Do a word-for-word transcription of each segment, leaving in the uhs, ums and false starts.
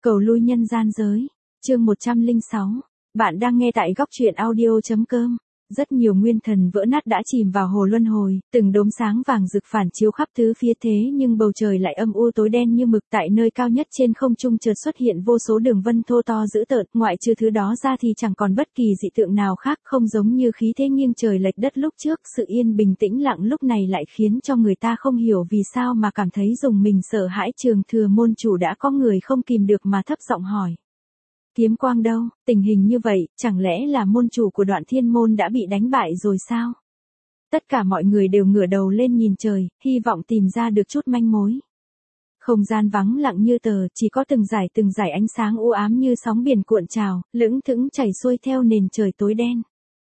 Cầu lui nhân gian giới. Chương một trăm lẻ sáu. Bạn đang nghe tại góc truyện audio chấm com. Rất nhiều nguyên thần vỡ nát đã chìm vào hồ luân hồi, từng đốm sáng vàng rực phản chiếu khắp tứ phía thế nhưng bầu trời lại âm u tối đen như mực. Tại nơi cao nhất trên không trung chợt xuất hiện vô số đường vân thô to dữ tợn, ngoại trừ thứ đó ra thì chẳng còn bất kỳ dị tượng nào khác, không giống như khí thế nghiêng trời lệch đất lúc trước. Sự yên bình tĩnh lặng lúc này lại khiến cho người ta không hiểu vì sao mà cảm thấy rùng mình sợ hãi. Trường Thừa môn chủ đã có người không kìm được mà thấp giọng hỏi. Kiếm quang đâu? Tình hình như vậy, chẳng lẽ là môn chủ của Đoạn Thiên môn đã bị đánh bại rồi sao? Tất cả mọi người đều ngửa đầu lên nhìn trời, hy vọng tìm ra được chút manh mối. Không gian vắng lặng như tờ, chỉ có từng dải từng dải ánh sáng u ám như sóng biển cuộn trào, lững thững chảy xuôi theo nền trời tối đen.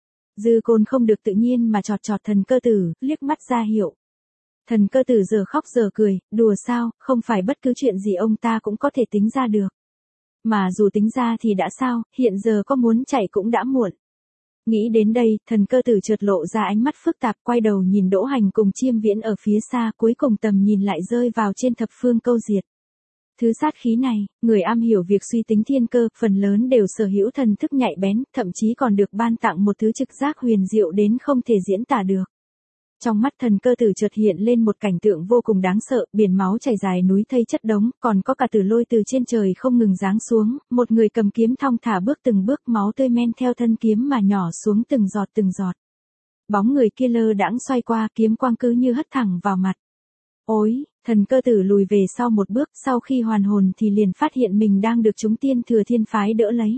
Dư Côn không được tự nhiên mà chọt chọt Thần Cơ Tử, liếc mắt ra hiệu. Thần Cơ Tử giờ khóc giờ cười, đùa sao, không phải bất cứ chuyện gì ông ta cũng có thể tính ra được. Mà dù tính ra thì đã sao, hiện giờ có muốn chạy cũng đã muộn. Nghĩ đến đây, Thần Cơ Tử chợt lộ ra ánh mắt phức tạp, quay đầu nhìn Đỗ Hành cùng Chiêm Viễn ở phía xa, cuối cùng tầm nhìn lại rơi vào trên Thập Phương Câu Diệt. Thứ sát khí này, người am hiểu việc suy tính thiên cơ, phần lớn đều sở hữu thần thức nhạy bén, thậm chí còn được ban tặng một thứ trực giác huyền diệu đến không thể diễn tả được. Trong mắt Thần Cơ Tử chợt hiện lên một cảnh tượng vô cùng đáng sợ, biển máu chảy dài núi thây chất đống, còn có cả tử lôi từ trên trời không ngừng giáng xuống, một người cầm kiếm thong thả bước từng bước, máu tươi men theo thân kiếm mà nhỏ xuống từng giọt từng giọt. Bóng người kia lơ đãng xoay qua, kiếm quang cứ như hất thẳng vào mặt. Ôi, Thần Cơ Tử lùi về sau một bước, sau khi hoàn hồn thì liền phát hiện mình đang được chúng Tiên Thừa Thiên phái đỡ lấy.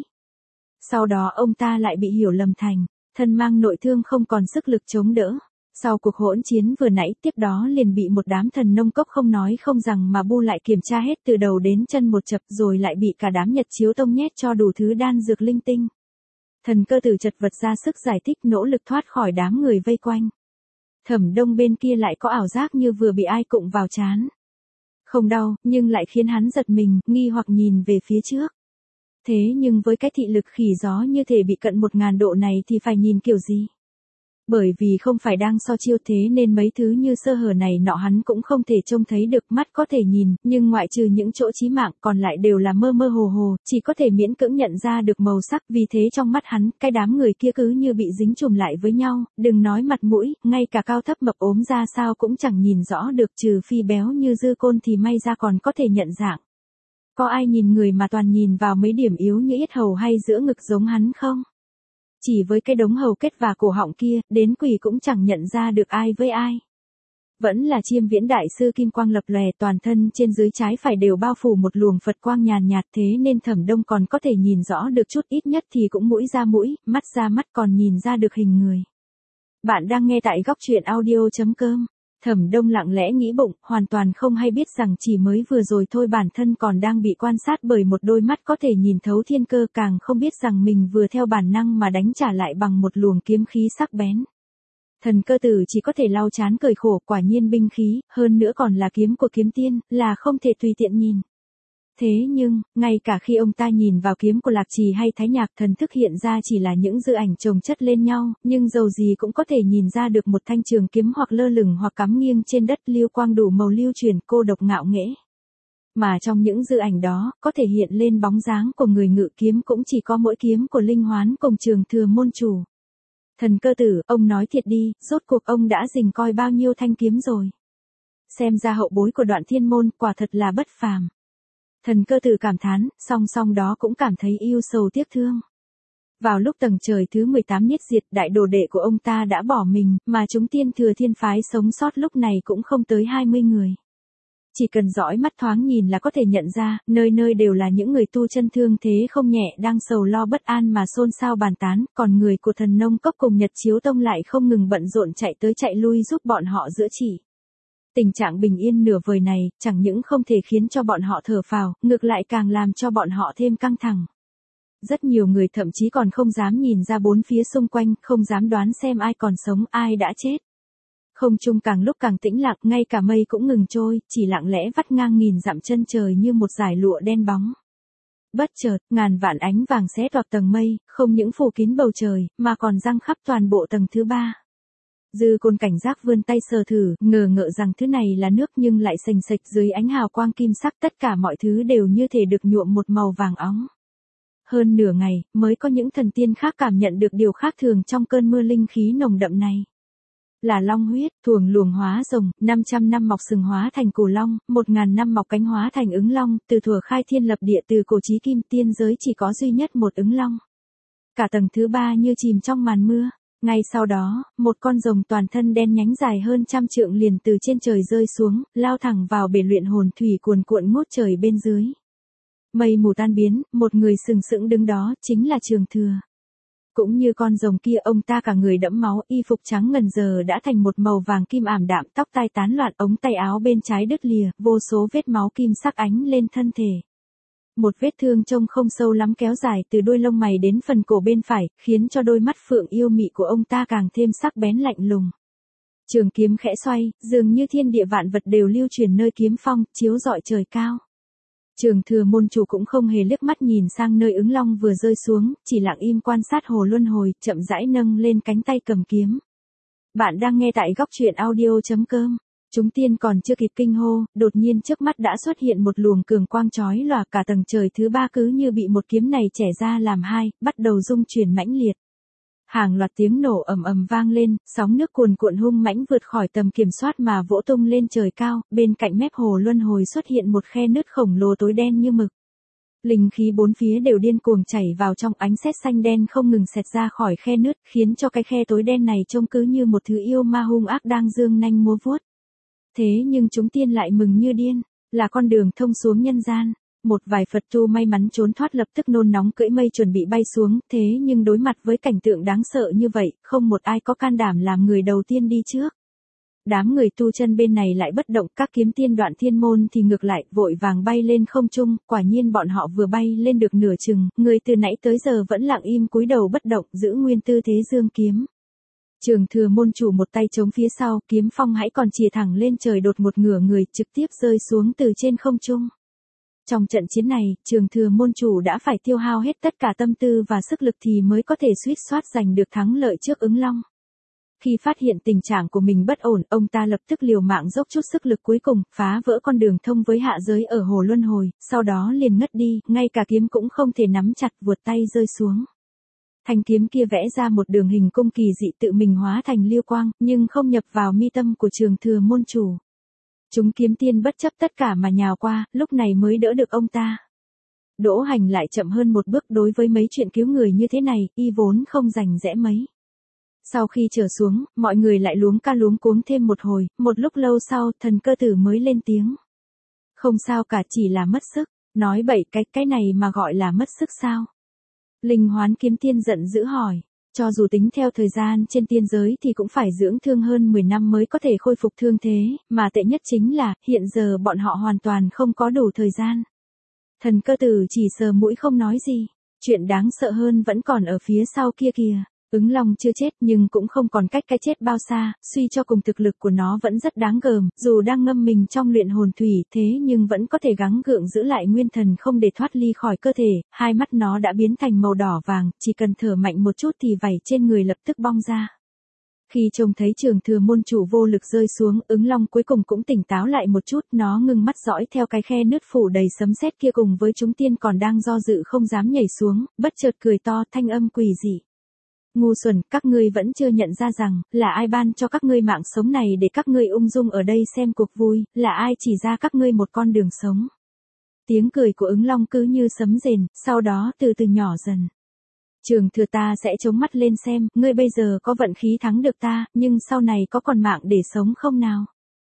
Sau đó ông ta lại bị hiểu lầm thành, thân mang nội thương không còn sức lực chống đỡ. Sau cuộc hỗn chiến vừa nãy, tiếp đó liền bị một đám thần nông cốc không nói không rằng mà bu lại kiểm tra hết từ đầu đến chân một chập, rồi lại bị cả đám Nhật Chiếu Tông nhét cho đủ thứ đan dược linh tinh. Thần Cơ Tử chật vật ra sức giải thích, nỗ lực thoát khỏi đám người vây quanh. Thẩm Đông bên kia lại có ảo giác như vừa bị ai cụng vào trán. Không đau, nhưng lại khiến hắn giật mình, nghi hoặc nhìn về phía trước. Thế nhưng với cái thị lực khỉ gió như thể bị cận một ngàn độ này thì phải nhìn kiểu gì? Bởi vì không phải đang so chiêu thế nên mấy thứ như sơ hở này nọ hắn cũng không thể trông thấy được, mắt có thể nhìn, nhưng ngoại trừ những chỗ chí mạng còn lại đều là mơ mơ hồ hồ, chỉ có thể miễn cưỡng nhận ra được màu sắc, vì thế trong mắt hắn, cái đám người kia cứ như bị dính chùm lại với nhau, đừng nói mặt mũi, ngay cả cao thấp mập ốm ra sao cũng chẳng nhìn rõ được, trừ phi béo như Dư Côn thì may ra còn có thể nhận dạng. Có ai nhìn người mà toàn nhìn vào mấy điểm yếu như yết hầu hay giữa ngực giống hắn không? Chỉ với cái đống hầu kết và cổ họng kia, đến quỷ cũng chẳng nhận ra được ai với ai. Vẫn là Chiêm Viễn đại sư kim quang lập lòe, toàn thân trên dưới trái phải đều bao phủ một luồng Phật quang nhàn nhạt, thế nên Thẩm Đông còn có thể nhìn rõ được chút, ít nhất thì cũng mũi ra mũi, mắt ra mắt, còn nhìn ra được hình người. Bạn đang nghe tại góc truyện audio chấm com. Thẩm Đông lặng lẽ nghĩ bụng, hoàn toàn không hay biết rằng chỉ mới vừa rồi thôi bản thân còn đang bị quan sát bởi một đôi mắt có thể nhìn thấu thiên cơ, càng không biết rằng mình vừa theo bản năng mà đánh trả lại bằng một luồng kiếm khí sắc bén. Thần Cơ Tử chỉ có thể lau chán cười khổ, quả nhiên binh khí, hơn nữa còn là kiếm của kiếm tiên, là không thể tùy tiện nhìn. Thế nhưng, ngay cả khi ông ta nhìn vào kiếm của Lạc Trì hay Thái Nhạc, thần thức hiện ra chỉ là những dư ảnh chồng chất lên nhau, nhưng dầu gì cũng có thể nhìn ra được một thanh trường kiếm hoặc lơ lửng hoặc cắm nghiêng trên đất, lưu quang đủ màu lưu truyền, cô độc ngạo nghễ. Mà trong những dư ảnh đó, có thể hiện lên bóng dáng của người ngự kiếm cũng chỉ có mỗi kiếm của Linh Hoán cùng Trường Thừa môn chủ. Thần Cơ Tử, ông nói thiệt đi, rốt cuộc ông đã rình coi bao nhiêu thanh kiếm rồi? Xem ra hậu bối của Đoạn Thiên môn quả thật là bất phàm. Thần Cơ Tử cảm thán, song song đó cũng cảm thấy ưu sầu tiếc thương. Vào lúc tầng trời thứ mười tám niết diệt, đại đồ đệ của ông ta đã bỏ mình, mà chúng Tiên Thừa Thiên phái sống sót lúc này cũng không tới hai mươi người. Chỉ cần dõi mắt thoáng nhìn là có thể nhận ra, nơi nơi đều là những người tu chân thương thế không nhẹ đang sầu lo bất an mà xôn xao bàn tán, còn người của Thần Nông Cốc cùng Nhật Chiếu Tông lại không ngừng bận rộn chạy tới chạy lui giúp bọn họ chữa trị. Tình trạng bình yên nửa vời này, chẳng những không thể khiến cho bọn họ thở phào, ngược lại càng làm cho bọn họ thêm căng thẳng. Rất nhiều người thậm chí còn không dám nhìn ra bốn phía xung quanh, không dám đoán xem ai còn sống, ai đã chết. Không trung càng lúc càng tĩnh lặng, ngay cả mây cũng ngừng trôi, chỉ lặng lẽ vắt ngang nghìn dặm chân trời như một dải lụa đen bóng. Bất chợt, ngàn vạn ánh vàng xé toạc tầng mây, không những phủ kín bầu trời, mà còn giăng khắp toàn bộ tầng thứ ba. Dư Côn cảnh giác vươn tay sờ thử, ngờ ngợ rằng thứ này là nước nhưng lại sành sạch dưới ánh hào quang kim sắc, tất cả mọi thứ đều như thể được nhuộm một màu vàng óng. Hơn nửa ngày, mới có những thần tiên khác cảm nhận được điều khác thường trong cơn mưa linh khí nồng đậm này. Là long huyết, thuồng luồng hóa rồng, năm trăm năm mọc sừng hóa thành cửu long, một ngàn năm mọc cánh hóa thành ứng long, từ thuở khai thiên lập địa từ cổ chí kim tiên giới chỉ có duy nhất một ứng long. Cả tầng thứ ba như chìm trong màn mưa. Ngay sau đó, một con rồng toàn thân đen nhánh dài hơn trăm trượng liền từ trên trời rơi xuống, lao thẳng vào bể luyện hồn thủy cuồn cuộn ngút trời bên dưới. Mây mù tan biến, một người sừng sững đứng đó, chính là Trường Thừa. Cũng như con rồng kia, ông ta cả người đẫm máu, y phục trắng ngần giờ đã thành một màu vàng kim ảm đạm, tóc tai tán loạn, ống tay áo bên trái đứt lìa, vô số vết máu kim sắc ánh lên thân thể. Một vết thương trông không sâu lắm kéo dài từ đuôi lông mày đến phần cổ bên phải, khiến cho đôi mắt phượng yêu mị của ông ta càng thêm sắc bén lạnh lùng. Trường kiếm khẽ xoay, dường như thiên địa vạn vật đều lưu truyền nơi kiếm phong, chiếu rọi trời cao. Trường Thừa môn chủ cũng không hề liếc mắt nhìn sang nơi ứng long vừa rơi xuống, chỉ lặng im quan sát hồ luân hồi, chậm rãi nâng lên cánh tay cầm kiếm. Bạn đang nghe tại góc truyện audio chấm com. Chúng tiên còn chưa kịp kinh hô, đột nhiên trước mắt đã xuất hiện một luồng cường quang chói lòa, cả tầng trời thứ ba cứ như bị một kiếm này chẻ ra làm hai, bắt đầu rung chuyển mãnh liệt. Hàng loạt tiếng nổ ầm ầm vang lên, sóng nước cuồn cuộn hung mãnh vượt khỏi tầm kiểm soát mà vỗ tung lên trời cao, bên cạnh mép hồ luân hồi xuất hiện một khe nứt khổng lồ tối đen như mực. Linh khí bốn phía đều điên cuồng chảy vào trong, ánh sét xanh đen không ngừng xẹt ra khỏi khe nứt, khiến cho cái khe tối đen này trông cứ như một thứ yêu ma hung ác đang giương nanh múa vuốt. Thế nhưng chúng tiên lại mừng như điên, là con đường thông xuống nhân gian. Một vài Phật tu may mắn trốn thoát lập tức nôn nóng cưỡi mây chuẩn bị bay xuống, thế nhưng đối mặt với cảnh tượng đáng sợ như vậy, không một ai có can đảm làm người đầu tiên đi trước. Đám người tu chân bên này lại bất động, các kiếm tiên Đoạn Thiên môn thì ngược lại, vội vàng bay lên không trung, quả nhiên bọn họ vừa bay lên được nửa chừng, người từ nãy tới giờ vẫn lặng im cúi đầu bất động, giữ nguyên tư thế giương kiếm. Trường Thừa môn chủ một tay chống phía sau, kiếm phong hãy còn chìa thẳng lên trời, đột một ngửa người trực tiếp rơi xuống từ trên không trung. Trong trận chiến này, Trường Thừa môn chủ đã phải tiêu hao hết tất cả tâm tư và sức lực thì mới có thể suýt soát giành được thắng lợi trước ứng long. Khi phát hiện tình trạng của mình bất ổn, ông ta lập tức liều mạng dốc chút sức lực cuối cùng, phá vỡ con đường thông với hạ giới ở hồ luân hồi, sau đó liền ngất đi, ngay cả kiếm cũng không thể nắm chặt, vuột tay rơi xuống. Thanh kiếm kia vẽ ra một đường hình cung kỳ dị tự mình hóa thành lưu quang, nhưng không nhập vào mi tâm của Trường Thừa môn chủ. Chúng kiếm tiên bất chấp tất cả mà nhào qua, lúc này mới đỡ được ông ta. Đỗ Hành lại chậm hơn một bước, đối với mấy chuyện cứu người như thế này, y vốn không rành rẽ mấy. Sau khi trở xuống, mọi người lại luống ca luống cuống thêm một hồi, một lúc lâu sau, Thần Cơ Tử mới lên tiếng. Không sao cả, chỉ là mất sức. Nói bậy, cái cái này mà gọi là mất sức sao? Linh Hoán kiếm tiên giận dữ hỏi. Cho dù tính theo thời gian trên tiên giới thì cũng phải dưỡng thương hơn mười năm mới có thể khôi phục thương thế, mà tệ nhất chính là, hiện giờ bọn họ hoàn toàn không có đủ thời gian. Thần Cơ Tử chỉ sờ mũi không nói gì. Chuyện đáng sợ hơn vẫn còn ở phía sau kia kìa. Ứng long chưa chết nhưng cũng không còn cách cái chết bao xa, suy cho cùng thực lực của nó vẫn rất đáng gờm, dù đang ngâm mình trong luyện hồn thủy thế nhưng vẫn có thể gắng gượng giữ lại nguyên thần không để thoát ly khỏi cơ thể, hai mắt nó đã biến thành màu đỏ vàng, chỉ cần thở mạnh một chút thì vảy trên người lập tức bong ra. Khi trông thấy Trường Thừa môn chủ vô lực rơi xuống, ứng long cuối cùng cũng tỉnh táo lại một chút, nó ngưng mắt dõi theo cái khe nứt phủ đầy sấm sét kia cùng với chúng tiên còn đang do dự không dám nhảy xuống, bất chợt cười to, thanh âm quỷ dị. Ngu xuẩn, các ngươi vẫn chưa nhận ra rằng, là ai ban cho các ngươi mạng sống này để các ngươi ung dung ở đây xem cuộc vui, là ai chỉ ra các ngươi một con đường sống. Tiếng cười của ứng long cứ như sấm rền, sau đó từ từ nhỏ dần. Trường Thừa, ta sẽ chống mắt lên xem, ngươi bây giờ có vận khí thắng được ta, nhưng sau này có còn mạng để sống không nào?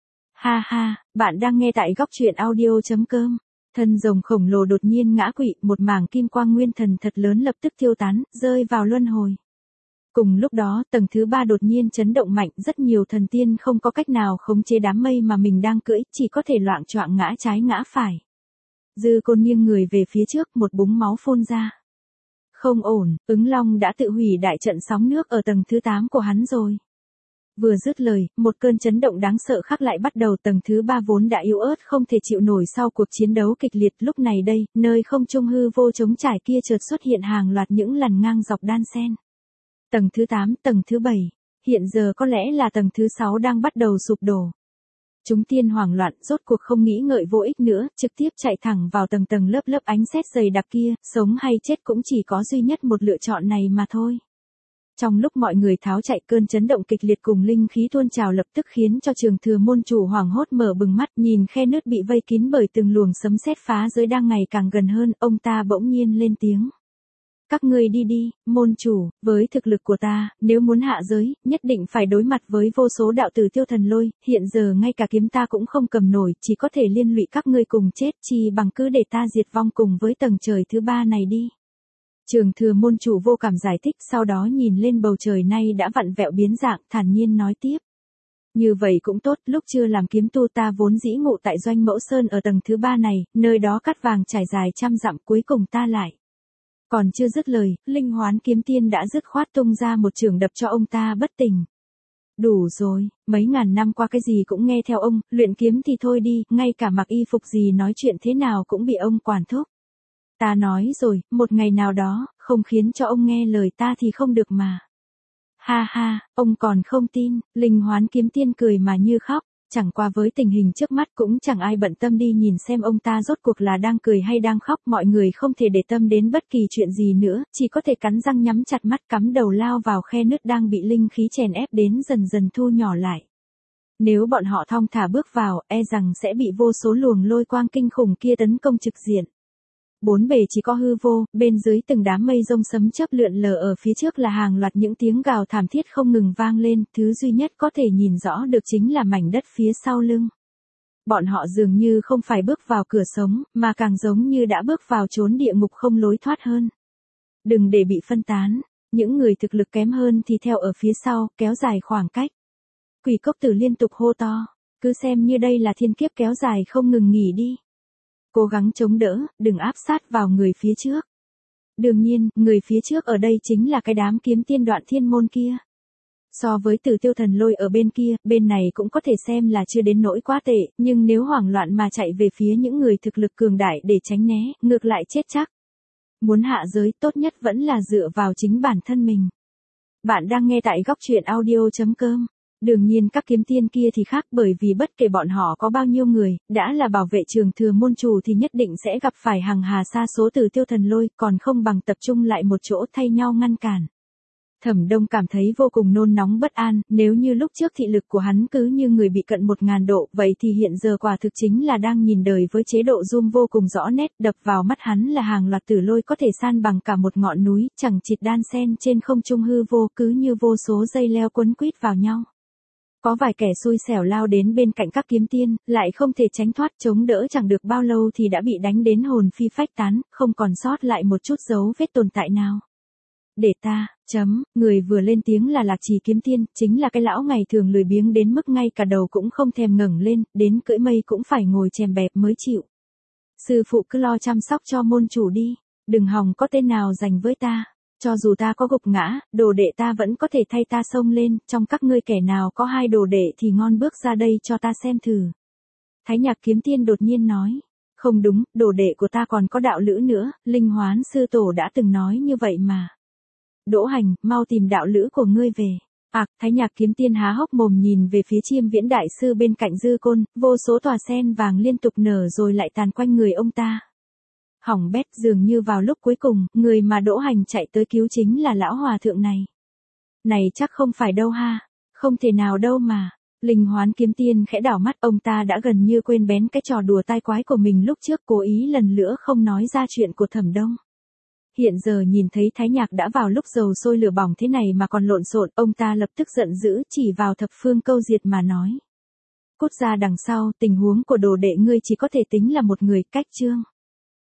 Ha ha, bạn đang nghe tại góc truyện audio chấm com. Thân rồng khổng lồ đột nhiên ngã quỵ, một mảng kim quang nguyên thần thật lớn lập tức tiêu tán, rơi vào luân hồi. Cùng lúc đó, tầng thứ ba đột nhiên chấn động mạnh, rất nhiều thần tiên không có cách nào khống chế đám mây mà mình đang cưỡi, chỉ có thể loạng choạng ngã trái ngã phải. Dư Côn nghiêng người về phía trước, một búng máu phun ra. Không ổn, ứng long đã tự hủy đại trận sóng nước ở tầng thứ tám của hắn rồi. Vừa dứt lời, một cơn chấn động đáng sợ khác lại bắt đầu. Tầng thứ ba vốn đã yếu ớt không thể chịu nổi sau cuộc chiến đấu kịch liệt, lúc này đây, nơi không trung hư vô trống trải kia chợt xuất hiện hàng loạt những lằn ngang dọc đan xen. Tầng thứ tám, tầng thứ bảy. hiện giờ có lẽ là tầng thứ sáu đang bắt đầu sụp đổ. Chúng tiên hoảng loạn, rốt cuộc không nghĩ ngợi vô ích nữa, trực tiếp chạy thẳng vào tầng tầng lớp lớp ánh sét dày đặc kia, sống hay chết cũng chỉ có duy nhất một lựa chọn này mà thôi. Trong lúc mọi người tháo chạy, cơn chấn động kịch liệt cùng linh khí tuôn trào lập tức khiến cho Trường Thừa môn chủ hoảng hốt mở bừng mắt, nhìn khe nứt bị vây kín bởi từng luồng sấm sét phá giới đang ngày càng gần hơn, ông ta bỗng nhiên lên tiếng. Các ngươi đi đi, môn chủ, với thực lực của ta, nếu muốn hạ giới, nhất định phải đối mặt với vô số đạo tử Tiêu Thần Lôi, hiện giờ ngay cả kiếm ta cũng không cầm nổi, chỉ có thể liên lụy các ngươi cùng chết, chi bằng cứ để ta diệt vong cùng với tầng trời thứ ba này đi. Trường Thừa môn chủ vô cảm giải thích, sau đó nhìn lên bầu trời nay đã vặn vẹo biến dạng, thản nhiên nói tiếp. Như vậy cũng tốt, lúc chưa làm kiếm tu ta vốn dĩ ngụ tại Doanh Mẫu Sơn ở tầng thứ ba này, nơi đó cát vàng trải dài trăm dặm, cuối cùng ta lại. Còn chưa dứt lời, Linh Hoán kiếm tiên đã dứt khoát tung ra một chưởng đập cho ông ta bất tỉnh. Đủ rồi, mấy ngàn năm qua cái gì cũng nghe theo ông, luyện kiếm thì thôi đi, ngay cả mặc y phục gì nói chuyện thế nào cũng bị ông quản thúc. Ta nói rồi, một ngày nào đó, không khiến cho ông nghe lời ta thì không được mà. Ha ha, ông còn không tin, Linh Hoán kiếm tiên cười mà như khóc. Chẳng qua với tình hình trước mắt cũng chẳng ai bận tâm đi nhìn xem ông ta rốt cuộc là đang cười hay đang khóc, mọi người không thể để tâm đến bất kỳ chuyện gì nữa, chỉ có thể cắn răng nhắm chặt mắt cắm đầu lao vào khe nứt đang bị linh khí chèn ép đến dần dần thu nhỏ lại. Nếu bọn họ thong thả bước vào, e rằng sẽ bị vô số luồng lôi quang kinh khủng kia tấn công trực diện. Bốn bề chỉ có hư vô, bên dưới từng đám mây rông sấm chớp lượn lờ, ở phía trước là hàng loạt những tiếng gào thảm thiết không ngừng vang lên, thứ duy nhất có thể nhìn rõ được chính là mảnh đất phía sau lưng. Bọn họ dường như không phải bước vào cửa sống, mà càng giống như đã bước vào chốn địa ngục không lối thoát hơn. Đừng để bị phân tán, những người thực lực kém hơn thì theo ở phía sau, kéo dài khoảng cách. Quỷ cốc tử liên tục hô to, cứ xem như đây là thiên kiếp kéo dài không ngừng nghỉ đi. Cố gắng chống đỡ, đừng áp sát vào người phía trước. Đương nhiên, người phía trước ở đây chính là cái đám kiếm tiên Đoạn Thiên môn kia. So với Tử Tiêu Thần Lôi ở bên kia, bên này cũng có thể xem là chưa đến nỗi quá tệ, nhưng nếu hoảng loạn mà chạy về phía những người thực lực cường đại để tránh né, ngược lại chết chắc. Muốn hạ giới, tốt nhất vẫn là dựa vào chính bản thân mình. Bạn đang nghe tại góc truyện audio chấm com. Đương nhiên các kiếm tiên kia thì khác, bởi vì bất kể bọn họ có bao nhiêu người, đã là bảo vệ Trường Thừa môn chủ thì nhất định sẽ gặp phải hàng hà sa số Tử Tiêu Thần Lôi, còn không bằng tập trung lại một chỗ thay nhau ngăn cản. Thẩm Đông cảm thấy vô cùng nôn nóng bất an, nếu như lúc trước thị lực của hắn cứ như người bị cận một ngàn độ, vậy thì hiện giờ quả thực chính là đang nhìn đời với chế độ zoom vô cùng rõ nét, đập vào mắt hắn là hàng loạt tử lôi có thể san bằng cả một ngọn núi, chẳng chịt đan xen trên không trung hư vô, cứ như vô số dây leo quấn quýt vào nhau. Có vài kẻ xui xẻo lao đến bên cạnh các kiếm tiên, lại không thể tránh thoát, chống đỡ chẳng được bao lâu thì đã bị đánh đến hồn phi phách tán, không còn sót lại một chút dấu vết tồn tại nào. Để ta, chấm, người vừa lên tiếng là Lạc Trì kiếm tiên, chính là cái lão ngày thường lười biếng đến mức ngay cả đầu cũng không thèm ngẩng lên, đến cưỡi mây cũng phải ngồi chèm bẹp mới chịu. Sư phụ cứ lo chăm sóc cho môn chủ đi, đừng hòng có tên nào giành với ta. Cho dù ta có gục ngã, đồ đệ ta vẫn có thể thay ta xông lên, trong các ngươi kẻ nào có hai đồ đệ thì ngon bước ra đây cho ta xem thử. Thái Nhạc kiếm tiên đột nhiên nói, không đúng, đồ đệ của ta còn có đạo lữ nữa, Linh Hoán sư tổ đã từng nói như vậy mà. Đỗ Hành, mau tìm đạo lữ của ngươi về. Ặc, Thái Nhạc kiếm tiên há hốc mồm nhìn về phía Chiêm Viễn đại sư bên cạnh Dư Côn, vô số tòa sen vàng liên tục nở rồi lại tàn quanh người ông ta. Hỏng bét, dường như vào lúc cuối cùng, người mà Đỗ Hành chạy tới cứu chính là lão hòa thượng này. Này chắc không phải đâu ha, không thể nào đâu mà. Linh Hoán kiếm tiên khẽ đảo mắt, ông ta đã gần như quên bén cái trò đùa tai quái của mình lúc trước, cố ý lần nữa không nói ra chuyện của Thẩm Đông. Hiện giờ nhìn thấy Thái Nhạc đã vào lúc dầu sôi lửa bỏng thế này mà còn lộn xộn, ông ta lập tức giận dữ chỉ vào Thập Phương Câu Diệt mà nói. Cút ra đằng sau, tình huống của đồ đệ ngươi chỉ có thể tính là một người, cách chương.